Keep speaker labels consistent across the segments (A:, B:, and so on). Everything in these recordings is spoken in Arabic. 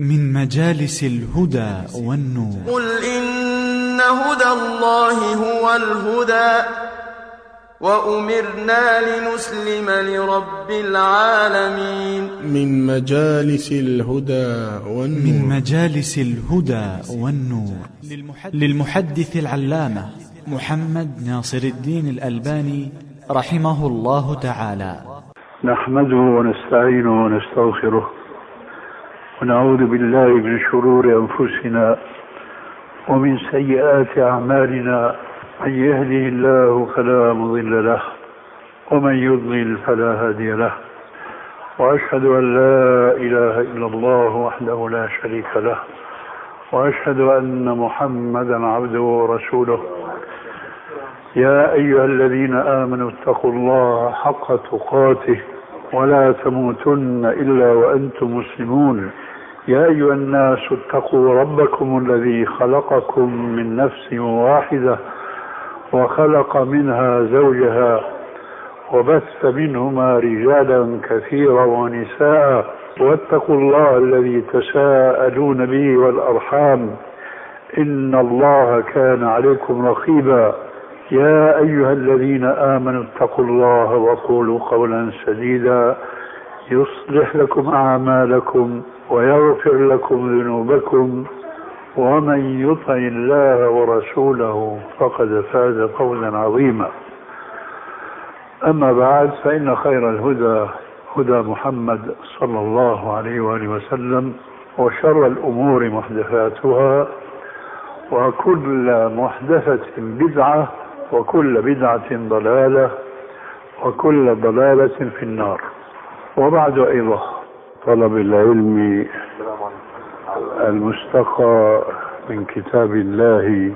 A: من مجالس الهدى والنور.
B: قل إن هدى الله هو الهدى وأمرنا لنسلم لرب العالمين.
C: من مجالس الهدى والنور.
A: من مجالس الهدى والنور للمحدث العلامة محمد ناصر الدين الألباني رحمه الله تعالى.
D: نحمده ونستعينه ونستغفره ونعوذ بالله من شرور أنفسنا ومن سيئات أعمالنا. من يهده الله فلا مضل له ومن يضلل فلا هادي له، وأشهد أن لا إله إلا الله وحده لا شريك له، وأشهد أن محمدا عبده ورسوله. يا أيها الذين آمنوا اتقوا الله حق تقاته ولا تموتن إلا وأنتم مسلمون. يا أيها الناس اتقوا ربكم الذي خلقكم من نفس واحدة وخلق منها زوجها وبث منهما رجالا كثيرا ونساء، واتقوا الله الذي تساءلون به والأرحام إن الله كان عليكم رقيبا. يا أيها الذين آمنوا اتقوا الله وقولوا قولا سديدا يصلح لكم أعمالكم ويغفر لكم ذنوبكم، ومن يطع الله ورسوله فقد فاز فوزا عظيما. أما بعد، فإن خير الهدى هدى محمد صلى الله عليه وآله وسلم، وشر الأمور محدثاتها، وكل محدثة بدعة، وكل بدعة ضلالة، وكل ضلالة في النار. وبعد أيضا طلب العلم المستقى من كتاب الله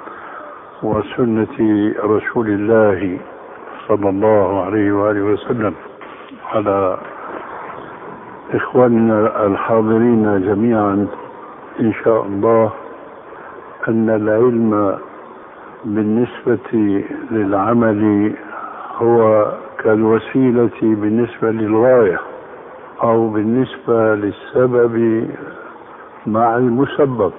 D: وسنة رسول الله صلى الله عليه وآله وسلم، على إخواننا الحاضرين جميعا إن شاء الله، أن العلم بالنسبة للعمل هو كالوسيلة بالنسبة للغاية، أو بالنسبة للسبب مع المسبب.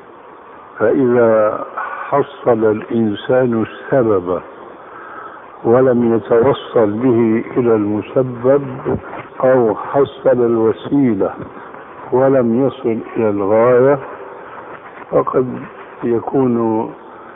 D: فإذا حصل الإنسان السبب ولم يتوصل به إلى المسبب، أو حصل الوسيلة ولم يصل إلى الغاية، فقد يكون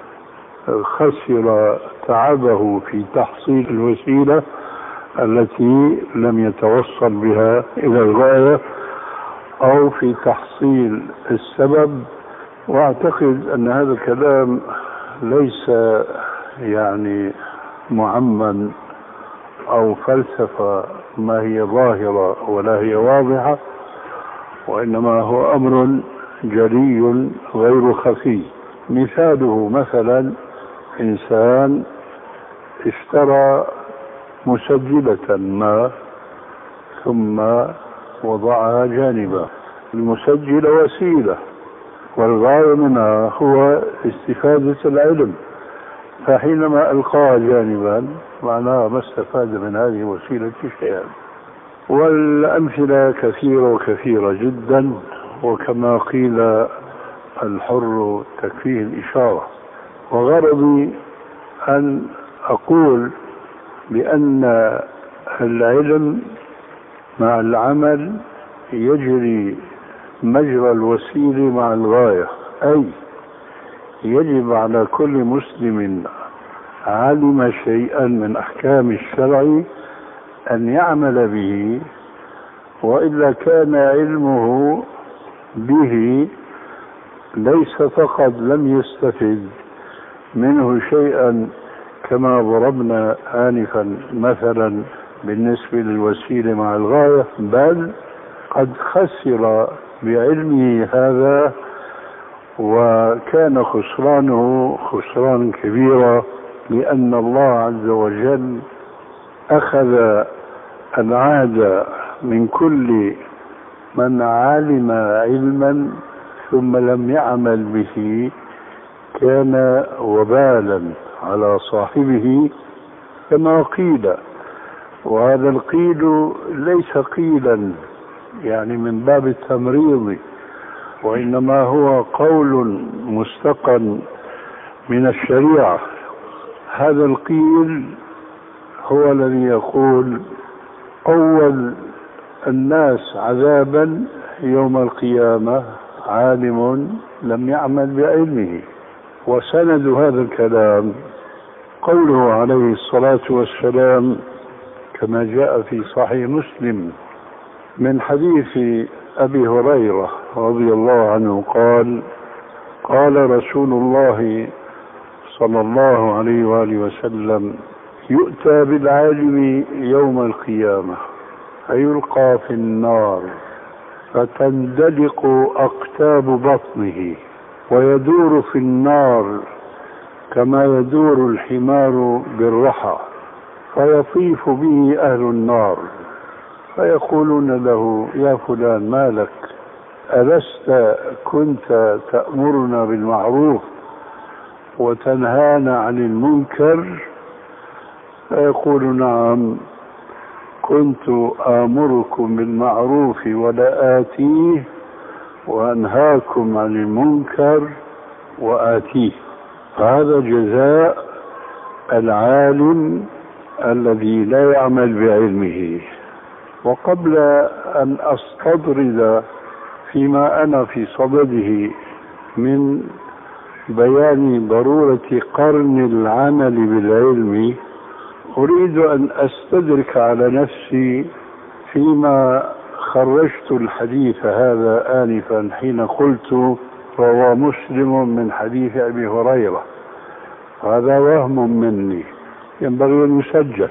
D: خسر تعبه في تحصيل الوسيلة التي لم يتوصل بها إلى الغاية، أو في تحصيل السبب. وأعتقد أن هذا الكلام ليس يعني معمم أو فلسفة ما هي ظاهرة ولا هي واضحة، وإنما هو أمر جلي غير خفي. مثاله مثلا إنسان اشترى مسجلة ما ثم وضعها جانبا. المسجل وسيلة، والغاية منها هو استفادة العلم، فحينما ألقاها جانبا معناها ما استفاد من هذه الوسيلة شيئا. والأمثلة كثيرة وكثيرة جدا، وكما قيل الحر تكفيه الإشارة. وغرضي أن أقول بأن العلم مع العمل يجري مجرى الوسيلة مع الغاية، أي يجب على كل مسلم علم شيئا من أحكام الشرع أن يعمل به، وإلا كان علمه به ليس فقط لم يستفد منه شيئا كما ضربنا آنفا مثلا بالنسبة للوسيلة مع الغاية، بل قد خسر بعلمه هذا، وكان خسرانه خسران كبيرا، لأن الله عز وجل أخذ العهد من كل من علم علما ثم لم يعمل به، كان وبالا على صاحبه كما قيل. وهذا القيل ليس قيلا يعني من باب التمريض، وإنما هو قول مستقى من الشريعة. هذا القيل هو الذي يقول أول الناس عذابا يوم القيامة عالم لم يعمل بعلمه. وسند هذا الكلام قوله عليه الصلاة والسلام كما جاء في صحيح مسلم من حديث أبي هريرة رضي الله عنه قال: قال رسول الله صلى الله عليه وآله وسلم: يؤتى بالعالم يوم القيامة فيلقى في النار فتندلق أقتاب بطنه ويدور في النار كما يدور الحمار بالرحى، فيطيف به أهل النار فيقولون له: يا فلان ما لك؟ ألست كنت تأمرنا بالمعروف وتنهانا عن المنكر؟ فيقول: نعم، كنت آمركم بالمعروف ولا آتيه وأنهاكم عن المنكر وآتيه. فهذا جزاء العالم الذي لا يعمل بعلمه. وقبل أن أستطرد فيما أنا في صدده من بيان ضرورة قرن العمل بالعلم، أريد أن أستدرك على نفسي فيما خرجت الحديث هذا آنفا حين قلت روى مسلم من حديث أبي هريرة. هذا وهم مني ينبغي أن يسجل.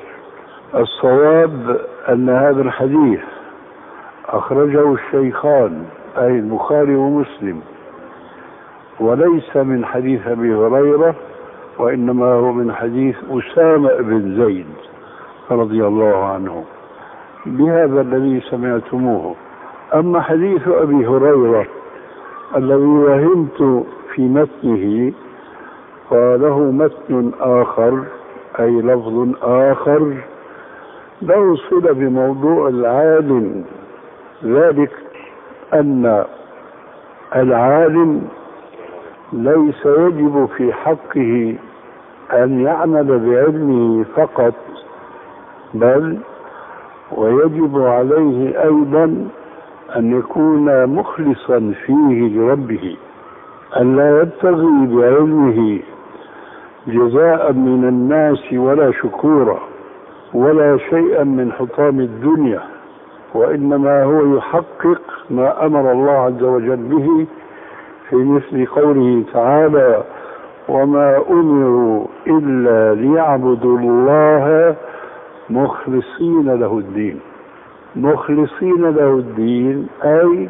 D: الصواب أن هذا الحديث أخرجه الشيخان أي البخاري ومسلم، وليس من حديث أبي هريرة، وإنما هو من حديث أسامة بن زيد رضي الله عنه بهذا الذي سمعتموه. أما حديث أبي هريرة الذي وهمت في متنه فله متن آخر أي لفظ آخر له صلة بموضوع العالم، ذلك أن العالم ليس يجب في حقه أن يعمل بعلمه فقط، بل ويجب عليه أيضا أن يكون مخلصا فيه لربه، أن لا يبتغي بعلمه جزاء من الناس ولا شكورا ولا شيئا من حطام الدنيا، وإنما هو يحقق ما أمر الله عز وجل به في مثل قوله تعالى: وما أمروا إلا ليعبدوا الله مخلصين له الدين. مخلصين له الدين أي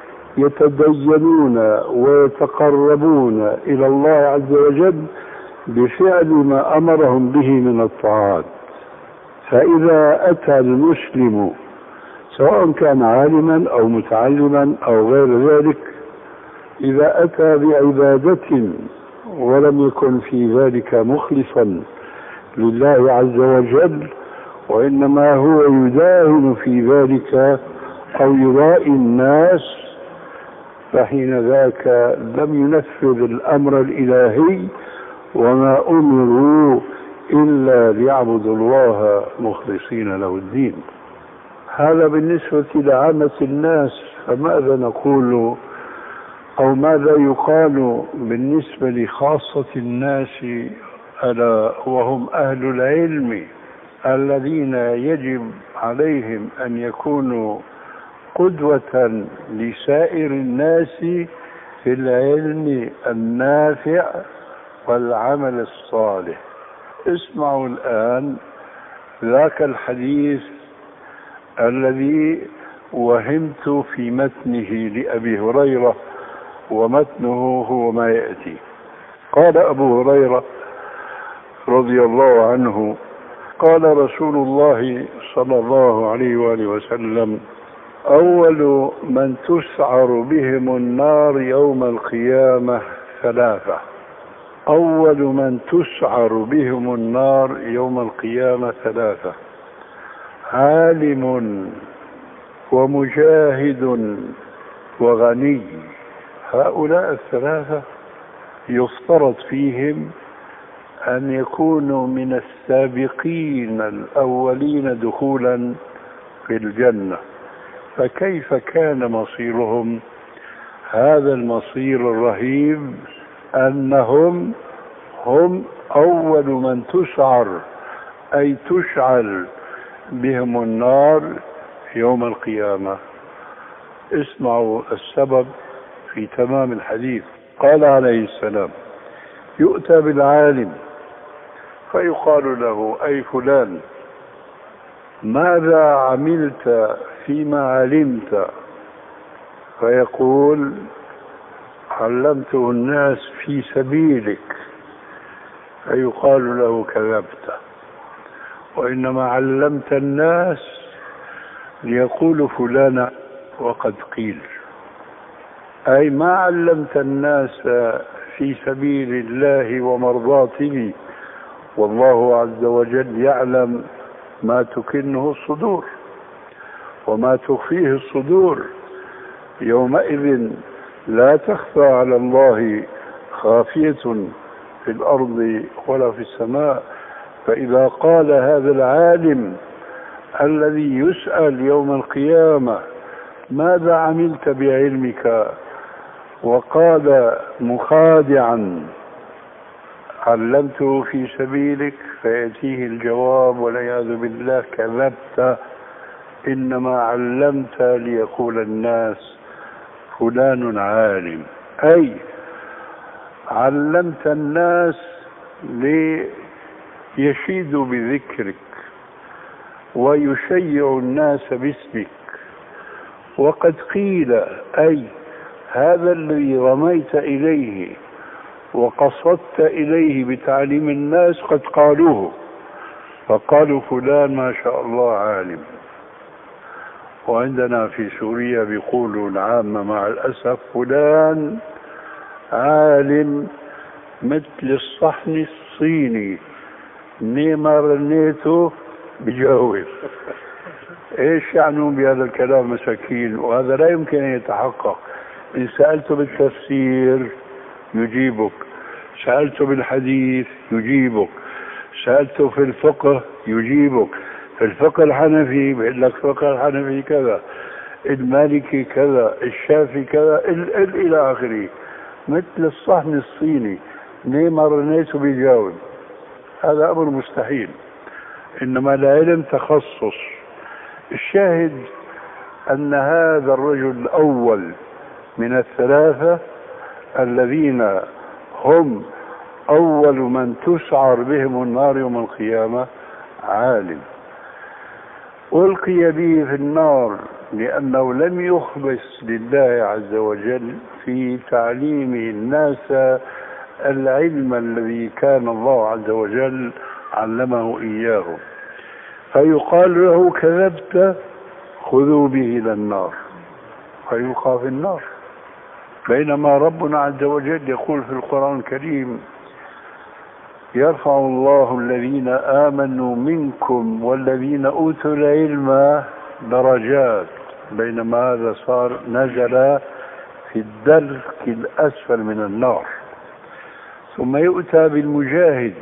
D: يتدينون ويتقربون إلى الله عز وجل بفعل ما أمرهم به من الطاعات. فإذا أتى المسلم سواء كان عالما أو متعلما أو غير ذلك، إذا أتى بعبادة ولم يكن في ذلك مخلصا لله عز وجل، وإنما هو يداهن في ذلك أو يرائي الناس، فحين ذاك لم ينفذ الأمر الإلهي: وما أمروا إلا ليعبدوا الله مخلصين له الدين. هذا بالنسبة لعامة الناس. فماذا نقول أو ماذا يقال بالنسبة لخاصة الناس ألا وهم أهل العلم الذين يجب عليهم أن يكونوا قدوة لسائر الناس في العلم النافع والعمل الصالح؟ اسمعوا الآن ذاك الحديث الذي وهمت في متنه لأبي هريرة، ومتنه هو ما يأتي. قال أبو هريرة رضي الله عنه: قال رسول الله صلى الله عليه وآله وسلم: أول من تسعر بهم النار يوم القيامة ثلاثة. أول من تسعر بهم النار يوم القيامة ثلاثة: عالم ومجاهد وغني. هؤلاء الثلاثة يفترض فيهم أن يكونوا من السابقين الأولين دخولا في الجنة، فكيف كان مصيرهم؟ هذا المصير الرهيب أنهم هم أول من تسعر، أي تشعل بهم النار يوم القيامة. اسمعوا السبب في تمام الحديث. قال عليه السلام: يؤتى بالعالم فيقال له: أي فلان، ماذا عملت فيما علمت؟ فيقول: علمته الناس في سبيلك. فيقال له: كذبت، وإنما علمت الناس ليقول فلان وقد قيل، أي ما علمت الناس في سبيل الله ومرضاته، والله عز وجل يعلم ما تكنه الصدور وما تخفيه الصدور. يومئذ لا تخفى على الله خافية في الأرض ولا في السماء. فإذا قال هذا العالم الذي يسأل يوم القيامة: ماذا عملت بعلمك؟ وقال مخادعا: علمته في سبيلك، فيأتيه الجواب والعياذ بالله: كذبت، إنما علمت ليقول الناس فلان عالم، أي علمت الناس ليشيدوا بذكرك ويشيع الناس باسمك. وقد قيل، أي هذا الذي رميت إليه وقصدت إليه بتعليم الناس قد قالوه، فقالوا فلان ما شاء الله عالم. وعندنا في سوريا بيقولوا العامة مع الأسف: فلان عالم مثل الصحن الصيني، نيما رنيته بجاوب. ايش يعنون بهذا الكلام مساكين؟ وهذا لا يمكن ان يتحقق. ان سألته بالتفسير يجيبك، سألته بالحديث يجيبك، سألته في الفقه يجيبك. في الفقه الحنفي بيقول لك فقه الحنفي كذا، المالكي كذا، الشافعي كذا، الى اخره. مثل الصحن الصيني، نيما رنيته بيجاوب. هذا امر مستحيل، انما العلم تخصص. الشاهد ان هذا الرجل الاول من الثلاثة الذين هم اول من تسعر بهم النار يوم القيامة عالم، ألقي به في النار لأنه لم يخبث لله عز وجل في تعليمه الناس العلم الذي كان الله عز وجل علمه إياه. فيقال له: كذبت، خذوا به إلى النار، فيلقى في النار. بينما ربنا عز وجل يقول في القرآن الكريم: يرفع الله الذين آمنوا منكم والذين أوتوا العلم درجات، بينما هذا صار نزل في الدرك الأسفل من النار. ثم يؤتى بالمجاهد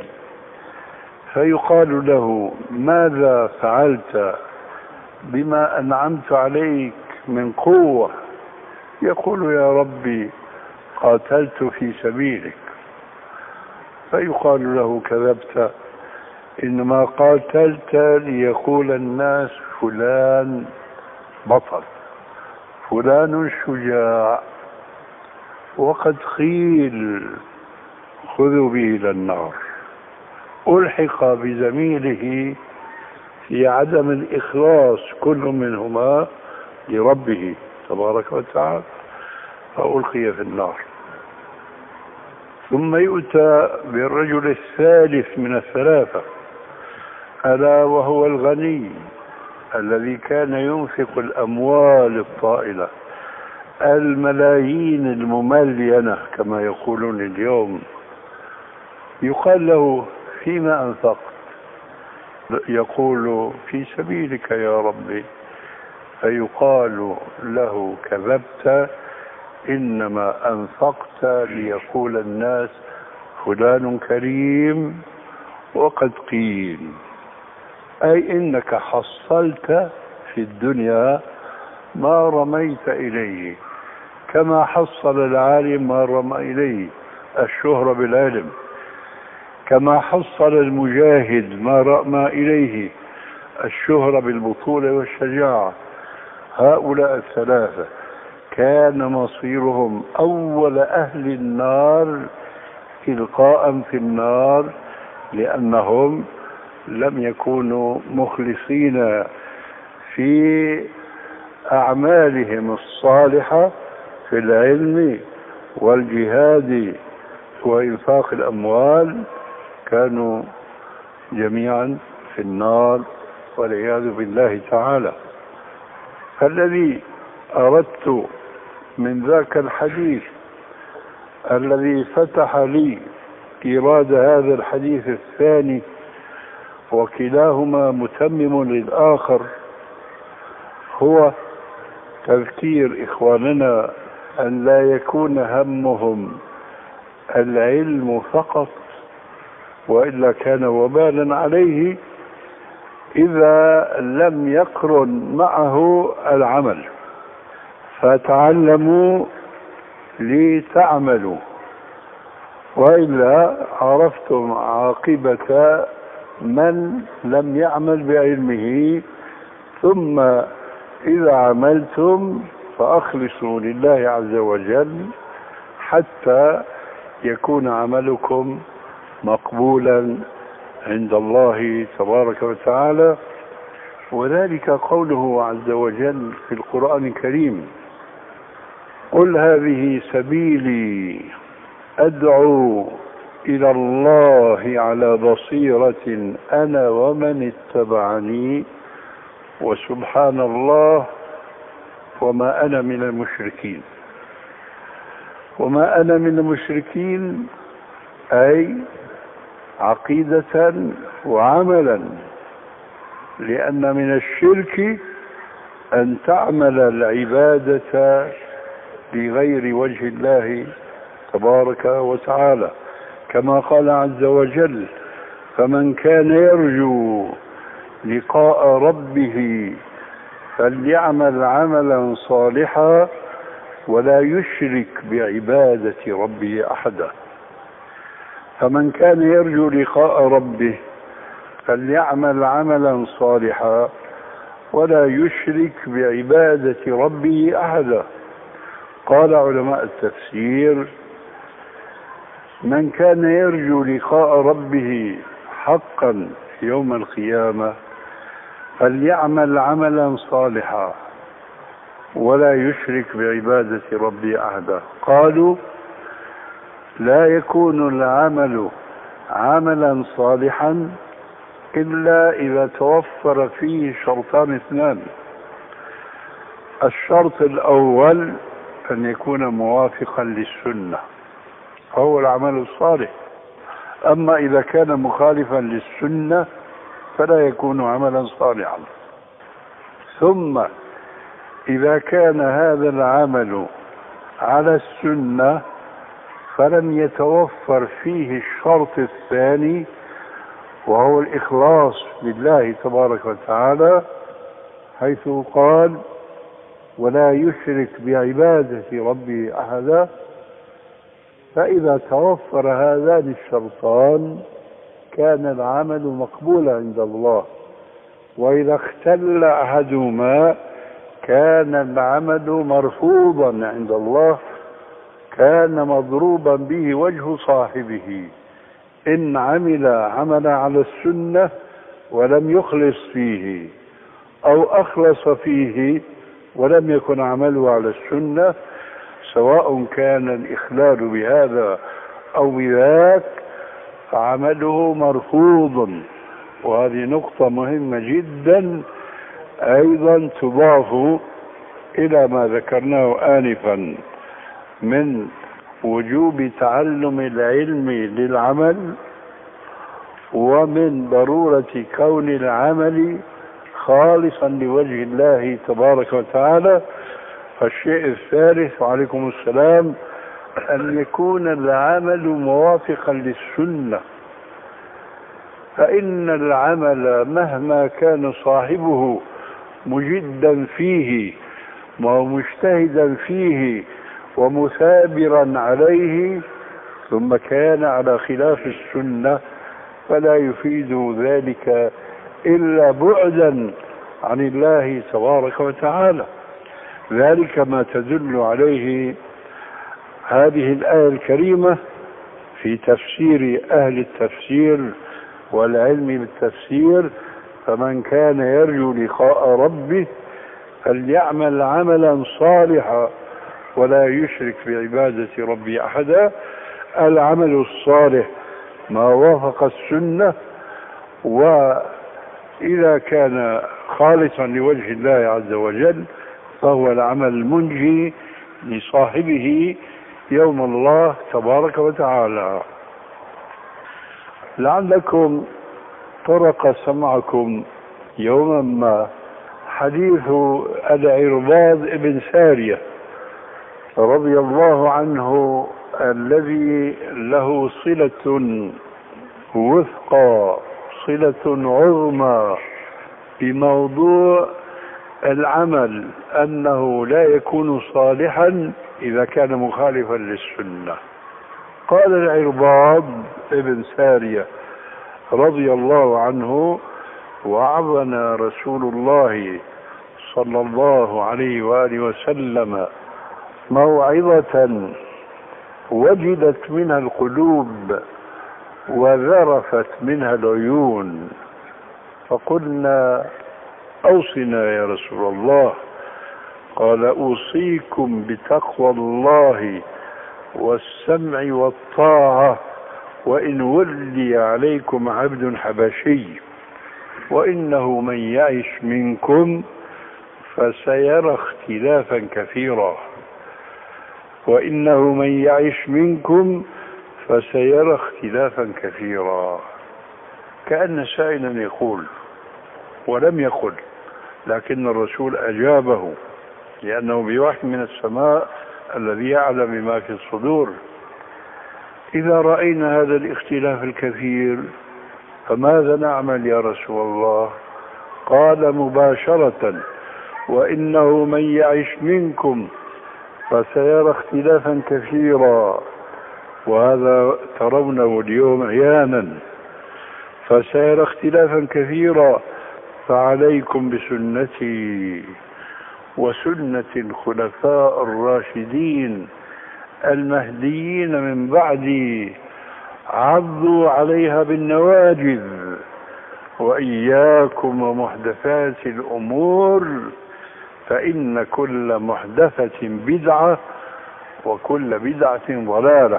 D: فيقال له: ماذا فعلت بما أنعمت عليك من قوة؟ يقول: يا ربي قاتلت في سبيلك. فيقال له: كذبت، إنما قاتلت ليقول الناس فلان بطل، فلان شجاع، وقد قيل خذوا به إلى النار. ألحق بزميله في عدم الإخلاص كل منهما لربه تبارك وتعالى، فألقي في النار. ثم يؤتى بالرجل الثالث من الثلاثة، ألا وهو الغني الذي كان ينفق الأموال الطائلة، الملايين المملينة كما يقولون اليوم. يقال له: فيما أنفقت؟ يقول: في سبيلك يا ربي. فيقال له: كذبت، إنما أنفقت ليقول الناس فلان كريم وقد قيل، أي إنك حصلت في الدنيا ما رميت إليه، كما حصل العالم ما رمى إليه الشهرة بالعلم، كما حصل المجاهد ما رمى إليه الشهرة بالبطولة والشجاعة. هؤلاء الثلاثة كان مصيرهم أول أهل النار إلقاء في النار، لأنهم لم يكونوا مخلصين في أعمالهم الصالحة في العلم والجهاد وإنفاق الأموال، كانوا جميعا في النار والعياذ بالله تعالى. فالذي أردت من ذاك الحديث الذي فتح لي إيراد هذا الحديث الثاني، وكلاهما متمم للآخر، هو تذكير إخواننا أن لا يكون همهم العلم فقط، وإلا كان وبالا عليه إذا لم يقرن معه العمل. فتعلموا لتعملوا، وإلا عرفتم عاقبة من لم يعمل بعلمه. ثم إذا عملتم فأخلصوا لله عز وجل حتى يكون عملكم مقبولا عند الله تبارك وتعالى. وذلك قوله عز وجل في القرآن الكريم: قل هذه سبيلي أدعو إلى الله على بصيرة أنا ومن اتبعني وسبحان الله وما أنا من المشركين. وما أنا من المشركين أي عقيدة وعملا، لأن من الشرك أن تعمل العبادة لغير وجه الله تبارك وتعالى، كما قال عز وجل: فمن كان يرجو لقاء ربه فليعمل عملا صالحا ولا يشرك بعبادة ربه أحدا. فمن كان يرجو لقاء ربه فليعمل عملا صالحا ولا يشرك بعبادة ربه أحدا. قال علماء التفسير: من كان يرجو لقاء ربه حقا يوم القيامة فليعمل عملا صالحا ولا يشرك بعبادة ربه أحدا. قالوا: لا يكون العمل عملا صالحا إلا إذا توفر فيه شرطان اثنان: الشرط الأول أن يكون موافقا للسنة فهو العمل الصالح، أما إذا كان مخالفا للسنة فلا يكون عملا صالحا. ثم إذا كان هذا العمل على السنة فلم يتوفر فيه الشرط الثاني وهو الإخلاص لله تبارك وتعالى، حيث قال: ولا يشرك بعبادة ربه أحدا. فإذا توفر هذان الشرطان كان العمل مقبولا عند الله، وإذا اختل أحدهما كان العمل مرفوضا عند الله، كان مضروبا به وجه صاحبه إن عمل عملا على السنة ولم يخلص فيه، أو أخلص فيه ولم يكن عمله على السنة، سواء كان الإخلال بهذا أو بذاك فعمله مرفوض. وهذه نقطة مهمة جدا أيضا تضاف إلى ما ذكرناه آنفا من وجوب تعلم العلم للعمل، ومن ضرورة كون العمل خالصا لوجه الله تبارك وتعالى. الشيء الثالث وعليكم السلام أن يكون العمل موافقا للسنة، فإن العمل مهما كان صاحبه مجدا فيه ومجتهدا فيه ومثابرا عليه ثم كان على خلاف السنة فلا يفيد ذلك إلا بعدا عن الله تبارك وتعالى. ذلك ما تدل عليه هذه الآية الكريمة في تفسير أهل التفسير والعلم بالتفسير: فمن كان يرجو لقاء ربه فليعمل عملا صالحا ولا يشرك بعبادة ربه أحدا. العمل الصالح ما وافق السنة، وإذا كان خالصا لوجه الله عز وجل فهو العمل المنجي لصاحبه يوم الله تبارك وتعالى. لعلكم طرق سمعكم يوما ما حديث العرباض بن سارية رضي الله عنه الذي له صلة وثقى، صلة عظمى بموضوع العمل، أنه لا يكون صالحا إذا كان مخالفا للسنة. قال العرباض بن سارية رضي الله عنه: وعظنا رسول الله صلى الله عليه وآله وسلم موعظة وجدت منها القلوب وذرفت منها العيون، فقلنا: أوصنا يا رسول الله. قال: أوصيكم بتقوى الله والسمع والطاعة وإن ولي عليكم عبد حبشي، وإنه من يعش منكم فسيرى اختلافا كثيرا، وإنه من يعش منكم فسيرى اختلافا كثيرا. كأن سائلا يقول ولم يقل، لكن الرسول أجابه لأنه بوحي من السماء الذي يعلم ما في الصدور: إذا رأينا هذا الاختلاف الكثير فماذا نعمل يا رسول الله؟ قال مباشرة: وإنه من يعش منكم فسيرى اختلافا كثيرا، وهذا ترونه اليوم عيانا، فسيرى اختلافا كثيرا، فعليكم بسنتي وسنة الخلفاء الراشدين المهديين من بعدي، عضوا عليها بالنواجذ، وإياكم ومحدثات الأمور، فإن كل محدثة بدعة وكل بدعة ضلالة.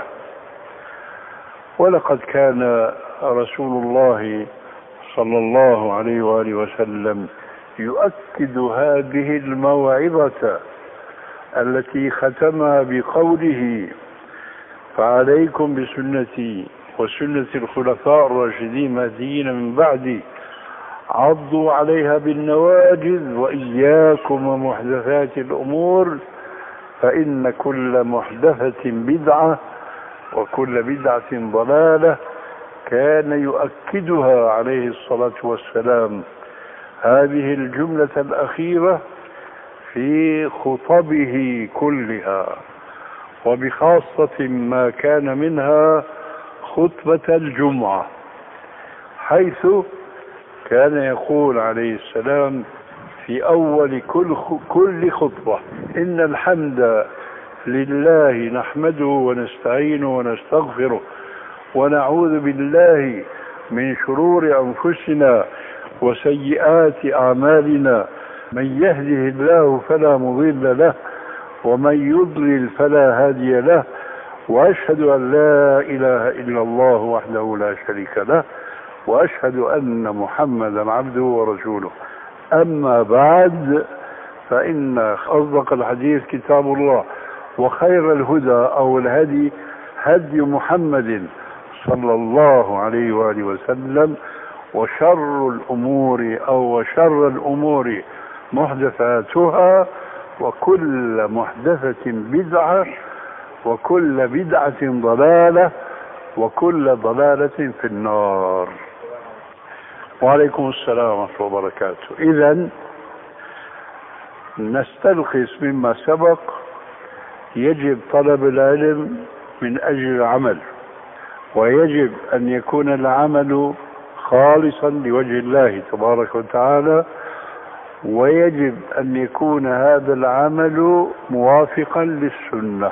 D: ولقد كان رسول الله صلى الله عليه وآله وسلم يؤكد هذه الموعظة التي ختمها بقوله: فعليكم بسنتي وسنة الخلفاء الراشدين المهديين من بعدي، عضوا عليها بالنواجذ، وإياكم ومحدثات الأمور، فإن كل محدثة بدعة وكل بدعة ضلالة. كان يؤكدها عليه الصلاة والسلام هذه الجملة الأخيرة في خطبه كلها، وبخاصة ما كان منها خطبة الجمعة، حيث كان يقول عليه السلام في أول كل خطبة: إن الحمد لله نحمده ونستعينه ونستغفره ونعوذ بالله من شرور أنفسنا وسيئات أعمالنا، من يهده الله فلا مضل له ومن يضلل فلا هادي له، وأشهد أن لا إله إلا الله وحده لا شريك له، وأشهد أن محمدا عبده ورسوله. أما بعد، فإن أصدق الحديث كتاب الله، وخير الهدى أو الهدي هدي محمد صلى الله عليه وآله وسلم، وشر الأمور محدثاتها، وكل محدثة بدعة وكل بدعة ضلالة وكل ضلالة في النار. وعليكم السلام ورحمة الله وبركاته. إذن نستلخص مما سبق: يجب طلب العلم من أجل العمل، ويجب أن يكون العمل خالصا لوجه الله تبارك وتعالى، ويجب أن يكون هذا العمل موافقا للسنة.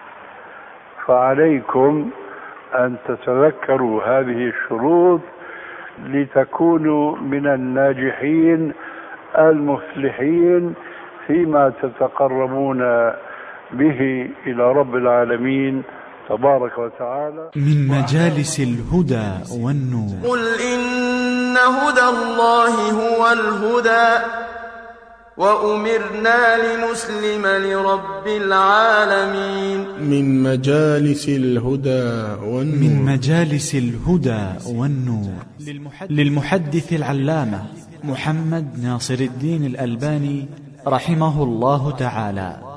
D: فعليكم أن تتذكروا هذه الشروط لتكونوا من الناجحين المفلحين فيما تتقربون به إلى رب العالمين تبارك وتعالى.
A: من مجالس الهدى والنور.
B: قل إن هدى الله هو الهدى وأمرنا لنسلم لرب العالمين.
C: من مجالس الهدى والنور.
A: من مجالس الهدى والنور للمحدث العلامة محمد ناصر الدين الألباني رحمه الله تعالى.